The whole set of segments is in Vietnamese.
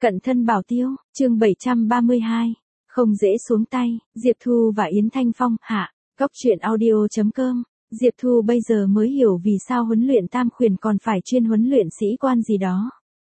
Cận thân bảo tiêu, chương 732. Không dễ xuống tay, Diệp Thu và Yến Thanh Phong, hạ. Cóc truyện audio.com. Diệp Thu bây giờ mới hiểu vì sao huấn luyện tam khuyển còn phải chuyên huấn luyện sĩ quan gì đó.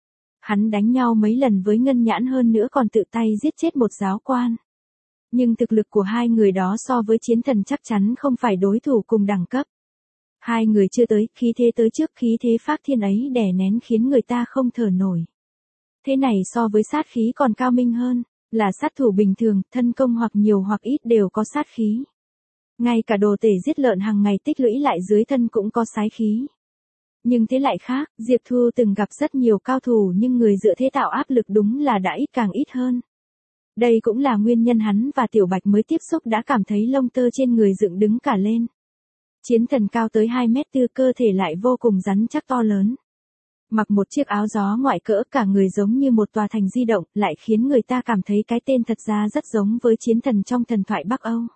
Hắn đánh nhau mấy lần với Ngân Nhãn hơn nữa còn tự tay giết chết một giáo quan. Nhưng thực lực của hai người đó so với Chiến Thần chắc chắn không phải đối thủ cùng đẳng cấp. Hai người chưa tới, khí thế tới trước khí thế phác thiên ấy đè nén khiến người ta không thở nổi. Thế này so với sát khí còn cao minh hơn, là sát thủ bình thường, thân công hoặc nhiều hoặc ít đều có sát khí. Ngay cả đồ tể giết lợn hàng ngày tích lũy lại dưới thân cũng có sái khí. Nhưng thế lại khác, Diệp Thu từng gặp rất nhiều cao thủ nhưng người dựa thế tạo áp lực đúng là đã ít càng ít hơn. Đây cũng là nguyên nhân hắn và Tiểu Bạch mới tiếp xúc đã cảm thấy lông tơ trên người dựng đứng cả lên. Chiến Thần cao tới 2m4, cơ thể lại vô cùng rắn chắc to lớn. Mặc một chiếc áo gió ngoại cỡ cả người giống như một tòa thành di động, lại khiến người ta cảm thấy cái tên thật ra rất giống với Chiến Thần trong thần thoại Bắc Âu.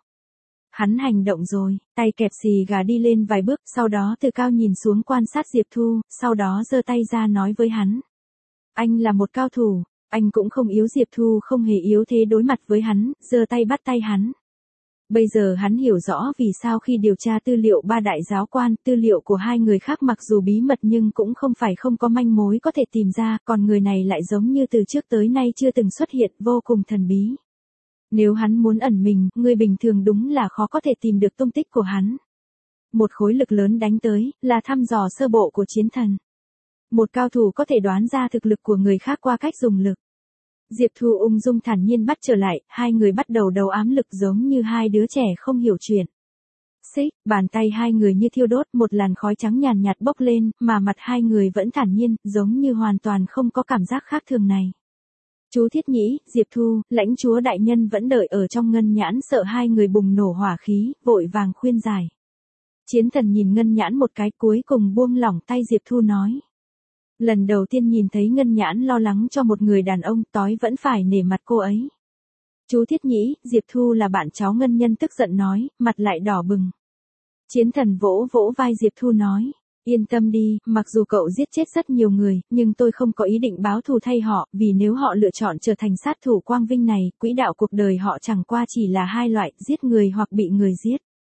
Hắn hành động rồi, tay kẹp xì gà đi lên vài bước, sau đó từ cao nhìn xuống quan sát Diệp Thu, sau đó giơ tay ra nói với hắn. Anh là một cao thủ, anh cũng không yếu. Diệp Thu không hề yếu thế đối mặt với hắn, giơ tay bắt tay hắn. Bây giờ hắn hiểu rõ vì sao khi điều tra tư liệu ba đại giáo quan, tư liệu của hai người khác mặc dù bí mật nhưng cũng không phải không có manh mối có thể tìm ra, còn người này lại giống như từ trước tới nay chưa từng xuất hiện, vô cùng thần bí. Nếu hắn muốn ẩn mình, người bình thường đúng là khó có thể tìm được tung tích của hắn. Một khối lực lớn đánh tới, là thăm dò sơ bộ của Chiến Thần. Một cao thủ có thể đoán ra thực lực của người khác qua cách dùng lực. Diệp Thu ung dung thản nhiên bắt trở lại, hai người bắt đầu đấu ám lực giống như hai đứa trẻ không hiểu chuyện. Xích, bàn tay hai người như thiêu đốt, một làn khói trắng nhàn nhạt bốc lên, mà mặt hai người vẫn thản nhiên, giống như hoàn toàn không có cảm giác khác thường này. Chú Thiết Nhĩ, Diệp Thu, lãnh chúa đại nhân vẫn đợi ở trong Ngân Nhãn sợ hai người bùng nổ hỏa khí, vội vàng khuyên giải. Chiến Thần nhìn Ngân Nhãn một cái cuối cùng buông lỏng tay. Diệp Thu nói. Lần đầu tiên nhìn thấy Ngân Nhãn lo lắng cho một người đàn ông, tối vẫn phải nể mặt cô ấy. Chú Thiết Nhĩ, Diệp Thu là bạn cháu Ngân Nhân tức giận nói, mặt lại đỏ bừng. Chiến Thần vỗ vỗ vai Diệp Thu nói, yên tâm đi, mặc dù cậu giết chết rất nhiều người, nhưng tôi không có ý định báo thù thay họ, vì nếu họ lựa chọn trở thành sát thủ quang vinh này, quỹ đạo cuộc đời họ chẳng qua chỉ là hai loại, giết người hoặc bị người giết.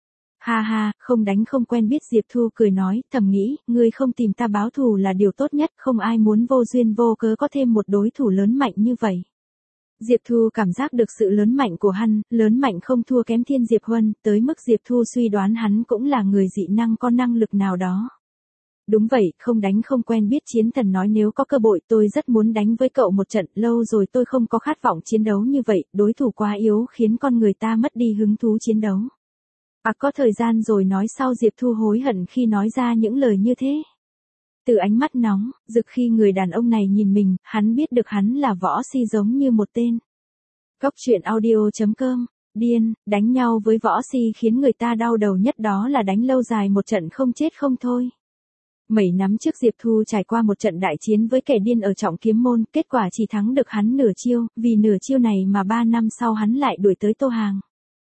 Ha ha, không đánh không quen biết. Diệp Thu cười nói, thầm nghĩ, ngươi không tìm ta báo thù là điều tốt nhất, không ai muốn vô duyên vô cớ có thêm một đối thủ lớn mạnh như vậy. Diệp Thu cảm giác được sự lớn mạnh của hắn, lớn mạnh không thua kém Thiên Diệp Huân, tới mức Diệp Thu suy đoán hắn cũng là người dị năng có năng lực nào đó. Đúng vậy, không đánh không quen biết. Chiến Thần nói, nếu có cơ hội tôi rất muốn đánh với cậu một trận, lâu rồi tôi không có khát vọng chiến đấu như vậy, đối thủ quá yếu khiến con người ta mất đi hứng thú chiến đấu. Có thời gian rồi nói sau. Diệp Thu hối hận khi nói ra những lời như thế. Từ ánh mắt nóng, rực khi người đàn ông này nhìn mình, hắn biết được hắn là võ si giống như một tên. Cóc truyện audio.com. Điên, đánh nhau với võ si khiến người ta đau đầu nhất đó là đánh lâu dài một trận không chết không thôi. Mấy năm trước Diệp Thu trải qua một trận đại chiến với kẻ điên ở Trọng Kiếm Môn, kết quả chỉ thắng được hắn nửa chiêu, vì nửa chiêu này mà 3 năm sau hắn lại đuổi tới Tô Hàng.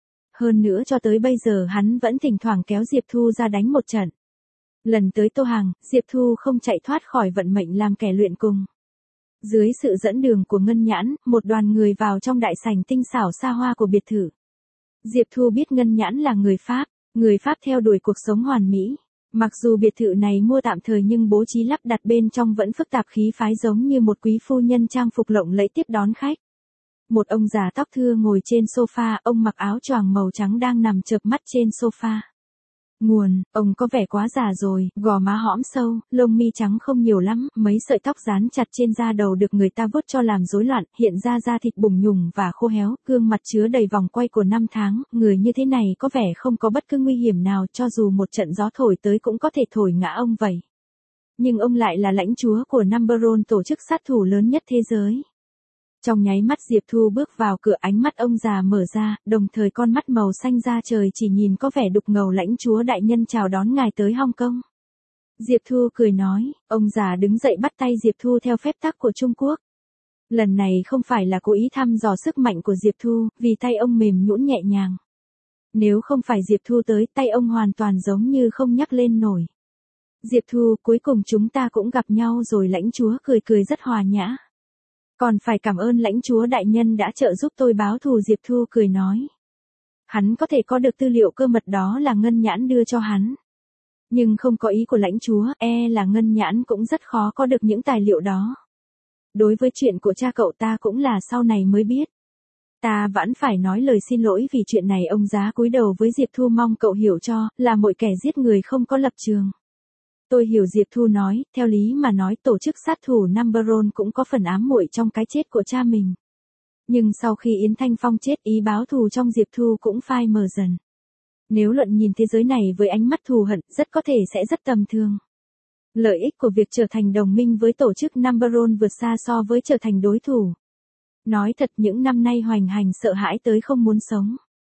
Hơn nữa cho tới bây giờ hắn vẫn thỉnh thoảng kéo Diệp Thu ra đánh một trận. Lần tới Tô Hàng, Diệp Thu không chạy thoát khỏi vận mệnh làm kẻ luyện cùng. Dưới sự dẫn đường của Ngân Nhãn, một đoàn người vào trong đại sảnh tinh xảo xa hoa của biệt thự. Diệp Thu biết Ngân Nhãn là người Pháp theo đuổi cuộc sống hoàn mỹ. Mặc dù biệt thự này mua tạm thời nhưng bố trí lắp đặt bên trong vẫn phức tạp khí phái giống như một quý phu nhân trang phục lộng lẫy tiếp đón khách. Một ông già tóc thưa ngồi trên sofa, ông mặc áo choàng màu trắng đang nằm chợp mắt trên sofa. Nguồn, ông có vẻ quá già rồi, gò má hõm sâu, lông mi trắng không nhiều lắm, mấy sợi tóc dán chặt trên da đầu được người ta vuốt cho làm rối loạn, hiện ra da thịt bùng nhùng và khô héo, gương mặt chứa đầy vòng quay của năm tháng, người như thế này có vẻ không có bất cứ nguy hiểm nào, cho dù một trận gió thổi tới cũng có thể thổi ngã ông vậy. Nhưng ông lại là lãnh chúa của Number One, tổ chức sát thủ lớn nhất thế giới. Trong nháy mắt Diệp Thu bước vào cửa, ánh mắt ông già mở ra, đồng thời con mắt màu xanh da trời chỉ nhìn có vẻ đục ngầu. Lãnh chúa đại nhân chào đón ngài tới Hong Kong. Diệp Thu cười nói, ông già đứng dậy bắt tay Diệp Thu theo phép tắc của Trung Quốc. Lần này không phải là cố ý thăm dò sức mạnh của Diệp Thu, vì tay ông mềm nhũn nhẹ nhàng. Nếu không phải Diệp Thu tới, tay ông hoàn toàn giống như không nhắc lên nổi. Diệp Thu, cuối cùng chúng ta cũng gặp nhau rồi. Lãnh chúa cười cười rất hòa nhã. Còn phải cảm ơn lãnh chúa đại nhân đã trợ giúp tôi báo thù. Diệp Thu cười nói. Hắn có thể có được tư liệu cơ mật đó là Ngân Nhãn đưa cho hắn. Nhưng không có ý của lãnh chúa, là Ngân Nhãn cũng rất khó có được những tài liệu đó. Đối với chuyện của cha cậu ta cũng là sau này mới biết. Ta vẫn phải nói lời xin lỗi vì chuyện này. Ông Giá cúi đầu với Diệp Thu, mong cậu hiểu cho, là mọi kẻ giết người không có lập trường. Tôi hiểu. Diệp Thu nói, theo lý mà nói tổ chức sát thủ Number One cũng có phần ám muội trong cái chết của cha mình. Nhưng sau khi Yến Thanh Phong chết, ý báo thù trong Diệp Thu cũng phai mờ dần. Nếu luận nhìn thế giới này với ánh mắt thù hận, rất có thể sẽ rất tầm thường. Lợi ích của việc trở thành đồng minh với tổ chức Number One vượt xa so với trở thành đối thủ. Nói thật, những năm nay hoành hành sợ hãi tới không muốn sống.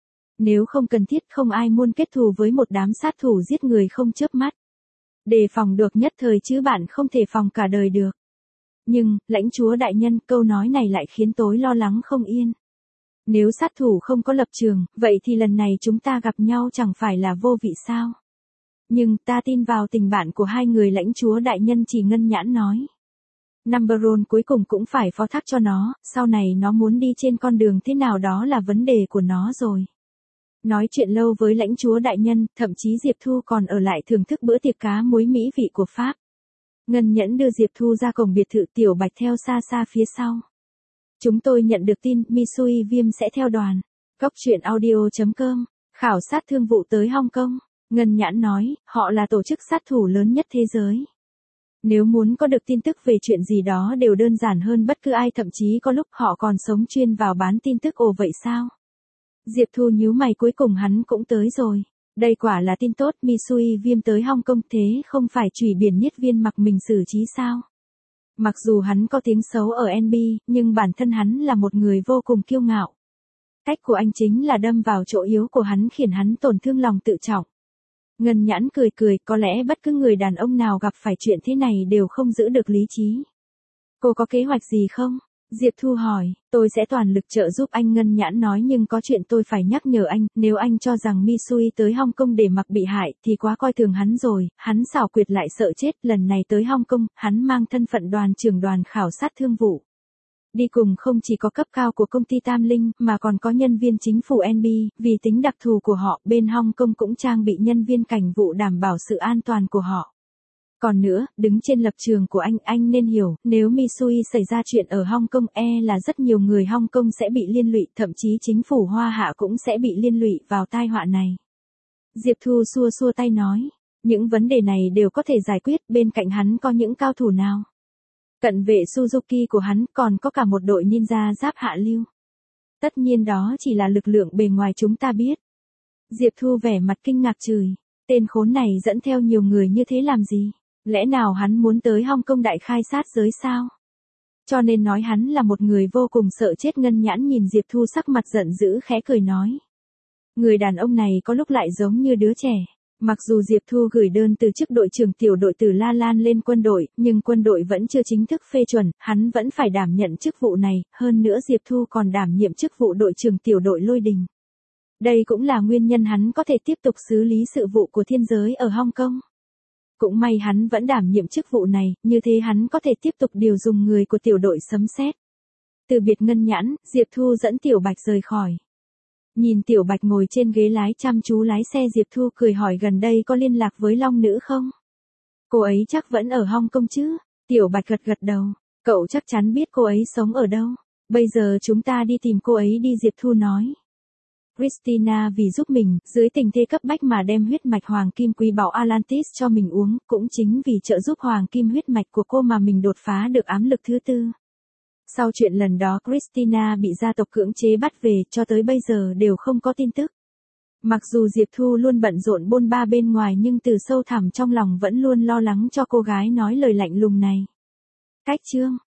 Nếu không cần thiết, không ai muốn kết thù với một đám sát thủ giết người không chớp mắt. Đề phòng được nhất thời chứ bạn không thể phòng cả đời được. Nhưng, lãnh chúa đại nhân, câu nói này lại khiến tôi lo lắng không yên. Nếu sát thủ không có lập trường, vậy thì lần này chúng ta gặp nhau chẳng phải là vô vị sao? Nhưng, ta tin vào tình bạn của hai người. Lãnh chúa đại nhân chỉ Ngân Nhãn nói. Number One cuối cùng cũng phải phó thác cho nó, sau này nó muốn đi trên con đường thế nào đó là vấn đề của nó rồi. Nói chuyện lâu với lãnh chúa đại nhân, thậm chí Diệp Thu còn ở lại thưởng thức bữa tiệc cá muối mỹ vị của Pháp. Ngân Nhẫn đưa Diệp Thu ra cổng biệt thự, Tiểu Bạch theo xa xa phía sau. Chúng tôi nhận được tin, Misui Viêm sẽ theo đoàn. Cóc truyện audio.com, khảo sát thương vụ tới Hong Kong. Ngân Nhãn nói, họ là tổ chức sát thủ lớn nhất thế giới. Nếu muốn có được tin tức về chuyện gì đó đều đơn giản hơn bất cứ ai, thậm chí có lúc họ còn sống chuyên vào bán tin tức. Ồ vậy sao? Diệp Thu nhíu mày, cuối cùng hắn cũng tới rồi. Đây quả là tin tốt. Misui Viêm tới Hong Kong, thế không phải Chủy Biển Niết Viên mặc mình xử trí sao? Mặc dù hắn có tiếng xấu ở NB, nhưng bản thân hắn là một người vô cùng kiêu ngạo. Cách của anh chính là đâm vào chỗ yếu của hắn, khiến hắn tổn thương lòng tự trọng. Ngân Nhãn cười cười, có lẽ bất cứ người đàn ông nào gặp phải chuyện thế này đều không giữ được lý trí. Cô có kế hoạch gì không? Diệp Thu hỏi, tôi sẽ toàn lực trợ giúp anh. Ngân Nhãn nói, nhưng có chuyện tôi phải nhắc nhở anh, nếu anh cho rằng Misui tới Hong Kong để mặc bị hại thì quá coi thường hắn rồi. Hắn xảo quyệt lại sợ chết. Lần này tới Hong Kong, hắn mang thân phận đoàn trưởng đoàn khảo sát thương vụ. Đi cùng không chỉ có cấp cao của công ty Tam Linh, mà còn có nhân viên chính phủ NB, vì tính đặc thù của họ, bên Hong Kong cũng trang bị nhân viên cảnh vụ đảm bảo sự an toàn của họ. Còn nữa, đứng trên lập trường của anh nên hiểu, nếu Misui xảy ra chuyện ở Hong Kong, là rất nhiều người Hong Kong sẽ bị liên lụy, thậm chí chính phủ Hoa Hạ cũng sẽ bị liên lụy vào tai họa này. Diệp Thu xua xua tay nói, những vấn đề này đều có thể giải quyết, bên cạnh hắn có những cao thủ nào? Cận vệ Suzuki của hắn, còn có cả một đội ninja giáp hạ lưu. Tất nhiên đó chỉ là lực lượng bề ngoài chúng ta biết. Diệp Thu vẻ mặt kinh ngạc chửi, tên khốn này dẫn theo nhiều người như thế làm gì? Lẽ nào hắn muốn tới Hong Kong đại khai sát giới sao? Cho nên nói hắn là một người vô cùng sợ chết. Ngân Nhãn nhìn Diệp Thu sắc mặt giận dữ, khẽ cười nói. Người đàn ông này có lúc lại giống như đứa trẻ. Mặc dù Diệp Thu gửi đơn từ chức đội trưởng tiểu đội từ La Lan lên quân đội, nhưng quân đội vẫn chưa chính thức phê chuẩn, hắn vẫn phải đảm nhận chức vụ này, hơn nữa Diệp Thu còn đảm nhiệm chức vụ đội trưởng tiểu đội Lôi Đình. Đây cũng là nguyên nhân hắn có thể tiếp tục xử lý sự vụ của thiên giới ở Hong Kong. Cũng may hắn vẫn đảm nhiệm chức vụ này, như thế hắn có thể tiếp tục điều dùng người của tiểu đội Sấm Sét. Từ biệt Ngân Nhãn, Diệp Thu dẫn Tiểu Bạch rời khỏi. Nhìn Tiểu Bạch ngồi trên ghế lái chăm chú lái xe, Diệp Thu cười hỏi, gần đây có liên lạc với Long Nữ không? Cô ấy chắc vẫn ở Hong Kong chứ? Tiểu Bạch gật gật đầu. Cậu chắc chắn biết cô ấy sống ở đâu. Bây giờ chúng ta đi tìm cô ấy đi, Diệp Thu nói. Christina vì giúp mình, dưới tình thế cấp bách mà đem huyết mạch hoàng kim quý báu Atlantis cho mình uống, cũng chính vì trợ giúp hoàng kim huyết mạch của cô mà mình đột phá được ám lực thứ 4. Sau chuyện lần đó Christina bị gia tộc cưỡng chế bắt về, cho tới bây giờ đều không có tin tức. Mặc dù Diệp Thu luôn bận rộn bôn ba bên ngoài, nhưng từ sâu thẳm trong lòng vẫn luôn lo lắng cho cô gái nói lời lạnh lùng này. Cách chương